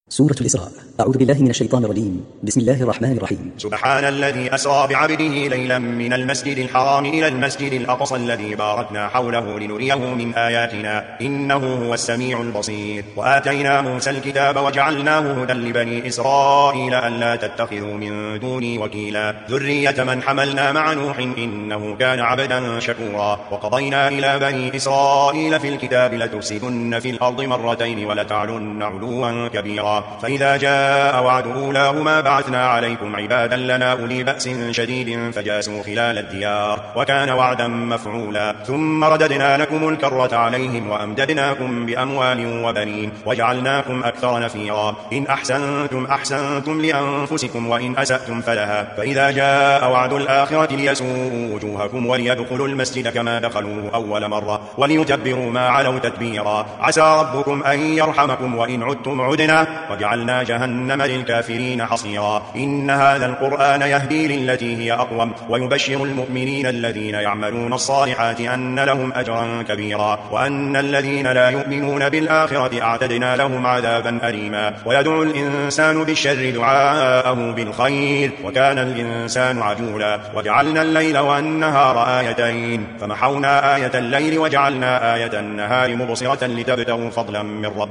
سورة الإسراء. أعوذ بالله من الشيطان الرجيم. بسم الله الرحمن الرحيم. سبحان الذي أسرى بعبده ليلا من المسجد الحرام إلى المسجد الأقصى الذي باركنا حوله لنريه من آياتنا إنه هو السميع البصير. وآتينا موسى الكتاب وجعلناه هدى لبني إسرائيل ألا تتخذوا من دوني وكيلا ذرية من حملنا مع نوح إنه كان عبدا شكورا. وقضينا إلى بني إسرائيل في الكتاب لتفسدن في الأرض مرتين ولتعلن علوا كبيرا. فإذا جاء وعد أولاهما بعثنا عليكم عبادا لنا أولي بأس شديد فجاسوا خلال الديار وكان وعدا مفعولا. ثم رددنا لكم الكرة عليهم وأمددناكم بأموال وبنين وجعلناكم أكثر نفيرا. إن أحسنتم أحسنتم لأنفسكم وإن أسأتم فلها. فإذا جاء وعد الآخرة ليسوءوا وجوهكم وليدخلوا المسجد كما دخلوه أول مرة وليتبروا ما علوا تتبيرا. عسى ربكم أن يرحمكم وإن عدتم عدنا وجعلنا جهنم للكافرين حصيرا. إن هذا القرآن يهدي للتي هي أقوم ويبشر المؤمنين الذين يعملون الصالحات أن لهم أجرا كبيرا وأن الذين لا يؤمنون بالآخرة أعتدنا لهم عذابا أليما. ويدعو الإنسان بالشر دعاءه بالخير وكان الإنسان عجولا. وجعلنا الليل والنهار آيتين فمحونا آية الليل وجعلنا آية النهار مبصرة لتبتغوا فضلا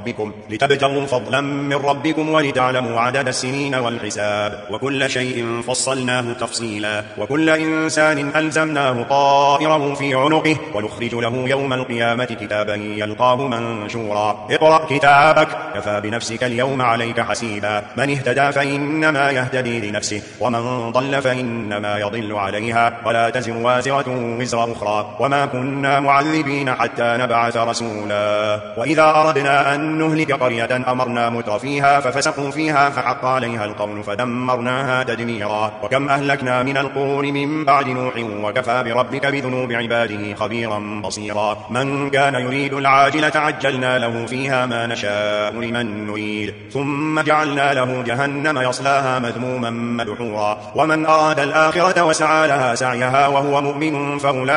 من ربكم ولتعلموا عدد السنين والحساب. وكل شيء فصلناه تفصيلا. وكل إنسان ألزمناه طائره في عنقه ونخرج له يوم القيامة كتابا يلقاه منشورا. اقرأ كتابك كفى بنفسك اليوم عليك حسيبا. من اهتدى فإنما يهتدي لنفسه ومن ضل فإنما يضل عليها ولا تزر وازرة وزر أخرى وما كنا معذبين حتى نبعث رسولا. وإذا أردنا أن نهلك قرية أمرنا متر فيها ففسقوا فيها فحق عليها القول فدمرناها تدميرا. وكم أهلكنا من القرون من بعد نوح وكفى بربك بذنوب عباده خبيرا بصيرا. من كان يريد العاجلة عجلنا له فيها ما نشاء لمن نريد ثم جعلنا له جهنم يصلاها مذموما مدحورا. ومن أراد الآخرة وسعى لها سعيها وهو مؤمن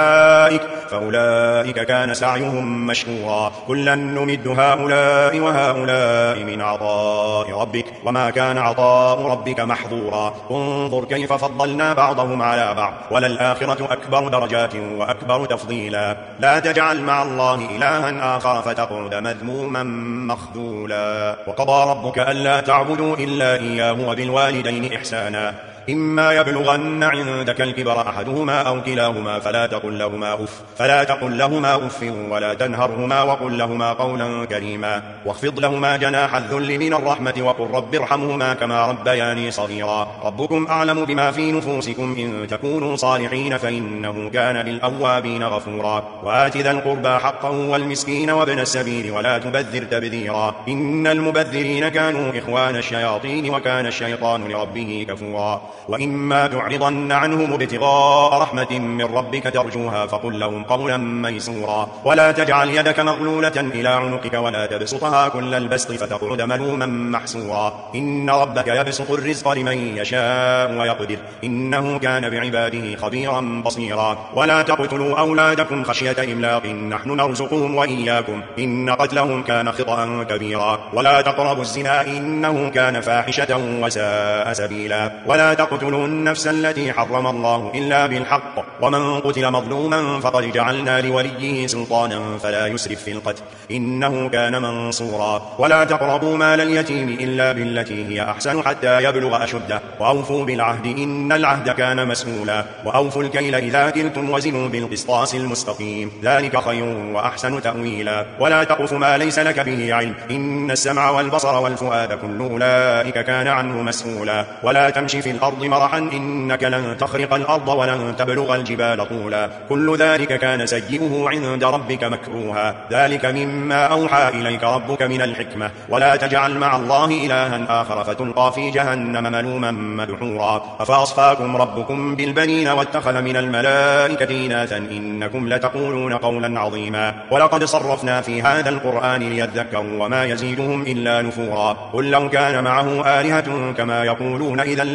فأولئك كان سعيهم مشكورا. كلا نمد هؤلاء وهؤلاء من عطاء ربك وما كان عطاء ربك محظورا. انظر كيف فضلنا بعضهم على بعض وللآخرة أكبر درجات وأكبر تفضيلا. لا تجعل مع الله إلها آخر فتقعد مذموما مخذولا. وقضى ربك ألا تعبدوا إلا إياه وبالوالدين إحسانا. إما يبلغن عندك الكبر أحدهما أو كلاهما فلا تقل لهما أف ولا تنهرهما وقل لهما قولا كريما. واخفض لهما جناح الذل من الرحمة وقل رب ارحمهما كما ربياني صغيرا. ربكم أعلم بما في نفوسكم إن تكونوا صالحين فإنه كان للأوابين غفورا. وآت ذا القربى حقه والمسكين وابن السبيل ولا تبذر تبذيرا. إن المبذرين كانوا إخوان الشياطين وكان الشيطان لربه كفورا. وإما تعرضن عنهم ابتغاء رحمة من ربك ترجوها فقل لهم قولا ميسورا. ولا تجعل يدك مغلولة إلى عنقك ولا تبسطها كل البسط فتقعد ملوما محسورا. إن ربك يبسط الرزق لمن يشاء ويقدر إنه كان بعباده خبيرا بصيرا. ولا تقتلوا أولادكم خشية إملاق نحن نرزقهم وإياكم إن قتلهم كان خطأ كبيرا. ولا تقربوا الزنا إنه كان فاحشة وساء سبيلا. ولا تقتلوا النفس التي حرم الله إلا بالحق ومن قتل مظلوما فقد جعلنا لوليه سلطانا فلا يسرف في القتل إنه كان منصورا. ولا تقربوا مال اليتيم إلا بالتي هي أحسن حتى يبلغ أشده وأوفوا بالعهد إن العهد كان مسؤولا. وأوفوا الكيل إذا كلتم وزنوا بالقسطاس المستقيم ذلك خير وأحسن تأويلا. ولا تقف ما ليس لك به علم إن السمع والبصر والفؤاد كل أولئك كان عنه مسؤولا. ولا تمشي في الأرض مرحا إنك لن تخرق الأرض ولن تبلغ الجبال طولا كل ذلك كان سيئه عند ربك مكروها. ذلك مما أوحى إليك ربك من الحكمة. ولا تجعل مع الله إلها آخر فتلقى في جهنم ملوما مدحورا. أفأصفاكم ربكم بالبنين واتخذ من الملائكة إناثا إنكم لتقولون قولا عظيما. ولقد صرفنا في هذا القرآن ليذكروا وما يزيدهم إلا نفورا. قل لو كان معه آلهة كما يقولون إذا لابتغوا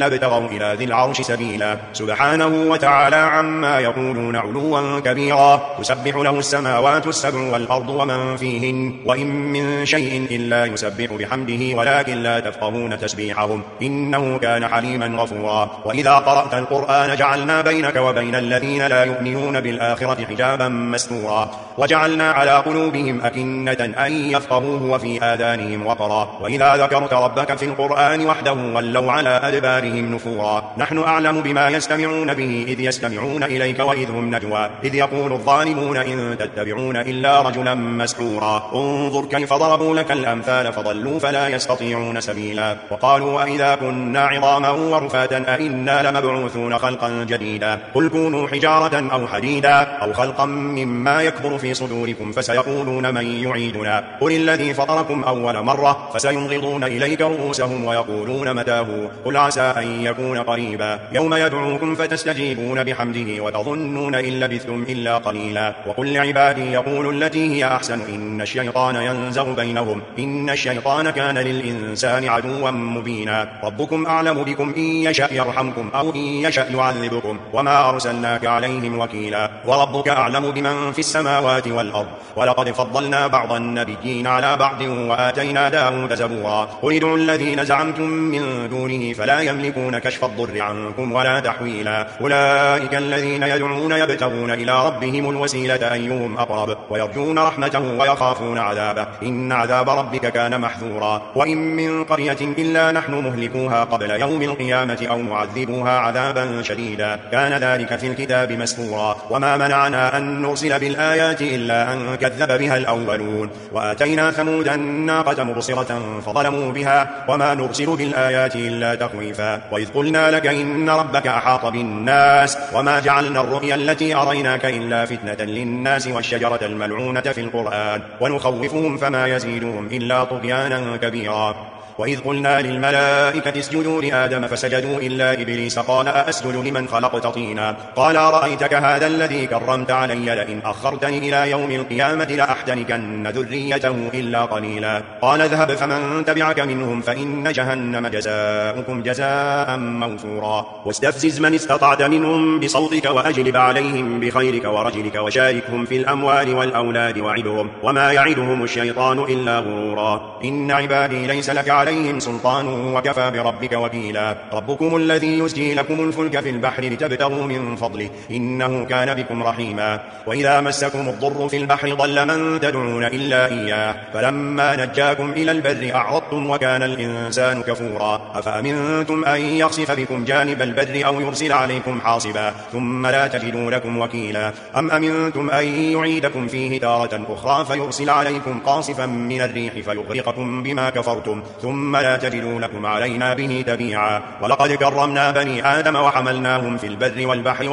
أقرب إلى ذي العرش سبيلا سبحانه وتعالى عما يقولون علوا كبيرا تسبح له السماوات السبع والأرض ومن فيهن وإن من شيء إلا يسبح بحمده ولكن لا تفقهون تسبيحهم إنه كان حليما غفورا وإذا قرأت القرآن جعلنا بينك وبين الذين لا يؤمنون بالآخرة حجابا مستورا وجعلنا على قلوبهم أكنة أن يفقهوه وفي آذانهم وقرا وإذا ذكرت ربك في القرآن وحده ولوا على أدبارهم نفورا نحن أعلم بما يستمعون به إذ يستمعون إليك وإذ هم نجوى إذ يقول الظالمون إن تتبعون إلا رجلا مسحورا انظر كيف ضربوا لك الأمثال فضلوا فلا يستطيعون سبيلا وقالوا أئذا كنا عظاما ورفاتا أئنا لمبعوثون خلقا جديدا قل كونوا حجارة أو حديدا أو خلقا مما يكبر في صدوركم فسيقولون من يعيدنا قل الذي فطركم أول مرة فسينغضون إليك رؤوسهم ويقولون متاه قل عسى أن يكون قريبا يوم يدعوكم فتستجيبون بحمده وتظنون إن لبثتم إلا قليلا وقل لعبادي يقولوا التي هي أحسن إن الشيطان ينزغ بينهم إن الشيطان كان للإنسان عدوا مبينا ربكم أعلم بكم إن يشأ يرحمكم أو إن يشأ يعذبكم وما أرسلناك عليهم وكيلا وربك أعلم بمن في السماوات والأرض ولقد فضلنا بعض النبيين على بعض وآتينا داود زبورا قل ادعوا الذين زعمتم من دونه فلا يملكون كشف الضر عنكم ولا تحويلا أولئك الذين يدعون يبتغون إلى ربهم الوسيلة أيهم أقرب ويرجون رحمته ويخافون عذابه إن عذاب ربك كان محذورا وإن من قرية إلا نحن مهلكوها قبل يوم القيامة أو معذبوها عذابا شديدا كان ذلك في الكتاب مسطورا وما منعنا أن نرسل بالآيات إلا أن كذب بها الأولون وآتينا ثمود الناقة مبصرة فظلموا بها وما نرسل بالآيات إلا تخويفا وإذ قلنا لك إن ربك أحاط بالناس وما جعلنا الرؤيا التي أريناك إلا فتنة للناس والشجرة الملعونة في القرآن ونخوفهم فما يزيدهم إلا طغيانا كبيرا وإذ قلنا للملائكة اسجدوا لآدم فسجدوا إلا إبليس قال أأسجد لمن خلقت طينا قال أرأيتك هذا الذي كرمت علي لئن أخرتني إلى يوم القيامة لأحتنكن ذريته إلا قليلا قال اذهب فمن تبعك منهم فإن جهنم جزاؤكم جزاء موفورا واستفزز من استطعت منهم بصوتك وأجلب عليهم بخيرك ورجلك وشاركهم في الأموال والأولاد وعدهم وما يعدهم الشيطان إلا غرورا إن عبادي ليس لك عليهم سلطان وكفى بربك وكيلا ربكم الذي يسجي لكم الفلك في البحر لتبتغوا من فضله إنه كان بكم رحيما وإذا مسكم الضر في البحر ضل من تدعون إلا إياه فلما نجاكم إلى البر أعرضتم وكان الإنسان كفورا أفأمنتم أن يخسف بكم جانب البر أو يرسل عليكم حاصبا ثم لا تجدوا لكم وكيلا أم أمنتم أن يعيدكم فيه تارة أخرى فيرسل عليكم قاصفا من الريح فيغرقكم بما كفرتم ثم لا تجدوا لكم علينا به تبيعا ولقد كرمنا بني آدم وحملناهم في البر والبحر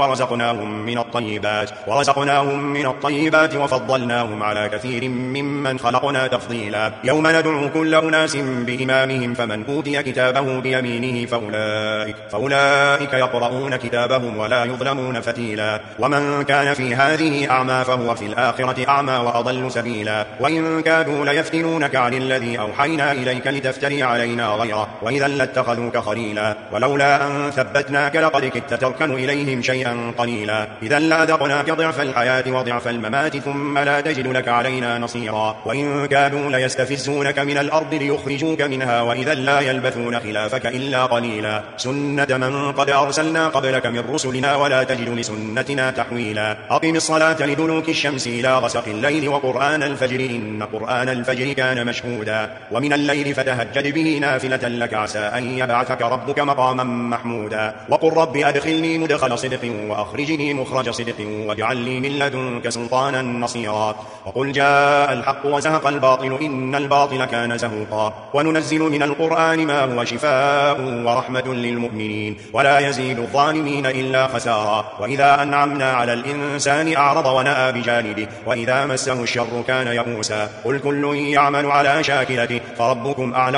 ورزقناهم من الطيبات وفضلناهم على كثير ممن خلقنا تفضيلا يوم ندعو كل أناس بإمامهم فمن أوتي كتابه بيمينه فأولئك يقرؤون كتابهم ولا يظلمون فتيلا ومن كان في هذه أعمى فهو في الآخرة أعمى وأضل سبيلا وإن كادوا ليفتنونك عن الذي أوحينا إليك لتفتري علينا غيره وإذا لاتخذوك خليلا ولولا أن ثبتناك لقد كدت تركن إليهم شيئا قليلا إذا لأذقناك ضعف الحياة وضعف الممات ثم لا تجد لك علينا نصيرا وإن كادوا ليستفزونك من الأرض ليخرجوك منها وإذا لا يلبثون خلافك إلا قليلا سنة من قد أرسلنا قبلك من رسلنا ولا تجد لسنتنا تحويلا أقم الصلاة لدلوك الشمس إلى غسق الليل وقرآن الفجر إن قرآن الفجر كان مشهودا ومن الليل فتهجد به نافلة لك عسى أن يبعثك ربك مقاما محمودا وقل رب أدخلني مدخل صدق وأخرجني مخرج صدق واجعل لي من لدنك سلطانا نصيرا وقل جاء الحق وزهق الباطل إن الباطل كان زهوقا وننزل من القرآن ما هو شفاء ورحمة للمؤمنين ولا يزيد الظالمين إلا خسارا وإذا أنعمنا على الإنسان أعرض ونأى بجانبه وإذا مسه الشر كان يئوسا قل كل يعمل على شاكلته فربكم أعلم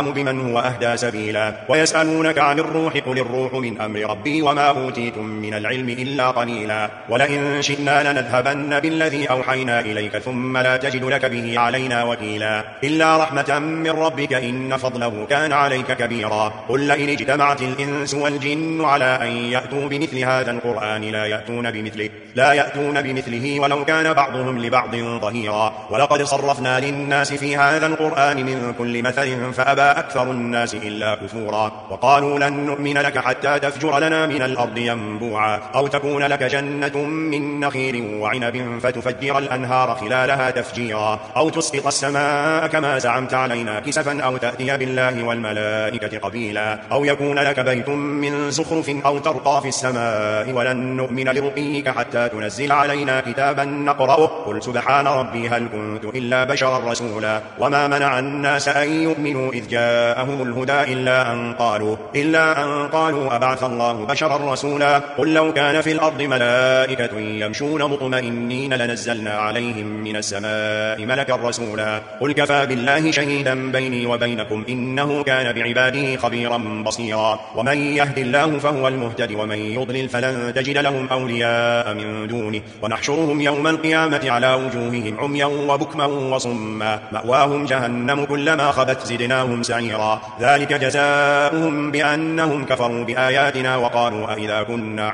أعلم بمن هو أهدى سبيلا ويسألونك عن الروح قل الروح من أمر ربي وما أوتيتم من العلم إلا قليلا ولئن شئنا لنذهبن بالذي أوحينا إليك ثم لا تجد لك به علينا وكيلا إلا رحمة من ربك إن فضله كان عليك كبيرا قل لئن اجتمعت الإنس والجن على أن يأتوا بمثل هذا القرآن لا يأتون بمثله ولو كان بعضهم لبعض ظهيرا ولقد صرفنا للناس في هذا القرآن من كل مثل فأبى أكثر الناس إلا كفورا وقالوا لن نؤمن لك حتى تفجر لنا من الأرض ينبوعا أو تكون لك جنة من نخيل وعنب فتفجر الأنهار خلالها تفجيرا أو تسقط السماء كما زعمت علينا كسفا أو تأتي بالله والملائكة قبيلا أو يكون لك بيت من زخرف أو ترقى في السماء ولن نؤمن لرقيك حتى تنزل علينا كتابا نقرأه قل سبحان ربي هل كنت إلا بشرا رسولا وما منع الناس أن يؤمنوا إذ جاءهم الهدى إلا أن قالوا أبعث الله بشرا رسولا قل لو كان في الأرض ملائكة يمشون مطمئنين لنزلنا عليهم من السماء ملكا رسولا قل كفى بالله شهيدا بيني وبينكم إنه كان بعباده خبيرا بصيرا ومن يهد الله فهو المهتد ومن يضلل فلن تجد لهم أولياء من دونه ونحشرهم يوم القيامة على وجوههم عميا وبكما وصما مأواهم جهنم كلما خبت زدناهم سعيرا ذلك جزاؤهم بأنهم كفروا بآياتنا وقالوا أئذا كنا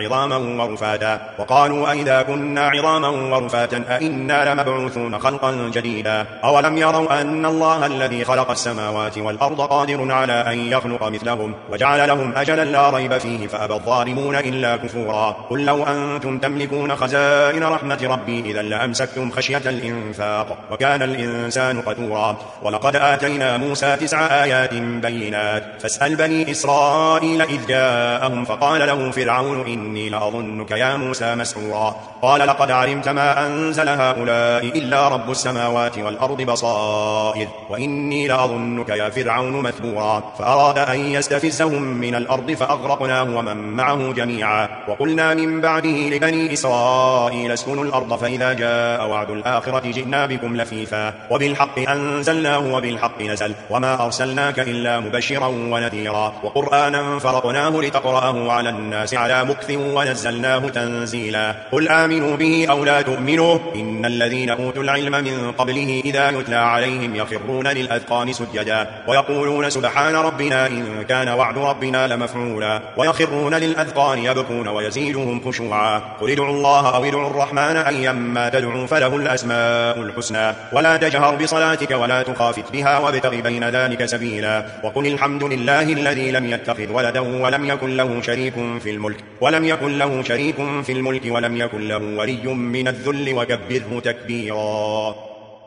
عظاما ورفاتا أئنا لمبعوثون خلقا جديدا أولم يروا أن الله الذي خلق السماوات والأرض قادر على أن يخلق مثلهم وجعل لهم أجلا لا ريب فيه فأبى الظالمون إلا كفورا قل لو أنتم تملكون خزائن رحمة ربي إذا لأمسكتم خشية الإنفاق وكان الإنسان قتورا ولقد آتينا موسى 9 آيات بينات فاسأل بني إسرائيل إذ جاءهم فقال له فرعون إني لأظنك يا موسى مسحورا قال لقد علمت ما أنزل هؤلاء إلا رب السماوات والأرض بصائر وإني لأظنك يا فرعون مثبورا فأراد أن يستفزهم من الأرض فأغرقناه ومن معه جميعا وقلنا من بعده لبني إسرائيل اسكنوا الأرض فإذا جاء وعد الآخرة جئنا بكم لفيفا وبالحق أنزلناه وبالحق نزل وما أرسلناك إلا مبشرا ونذيرا وقرآنا فرقناه لتقرأه على الناس على مكث ونزلناه تنزيلا قل آمنوا به أو لا تؤمنوا إن الذين أوتوا العلم من قبله إذا يتلى عليهم يخرون للأذقان سجدا ويقولون سبحان ربنا إن كان وعد ربنا لمفعولا ويخرون للأذقان يبكون ويزيدهم خشوعا قل ادعوا الله أو ادعوا الرحمن أيما تدعوا فله الأسماء الحسنى ولا تجهر بصلاتك ولا تخافت بها وابتغ بين ذلك سبيلا وقل الحمد لله الذي لم يتخذ ولدا ولم يكن له شريك في الملك ولم يكن له ولي من الذل وكبره تكبيرا.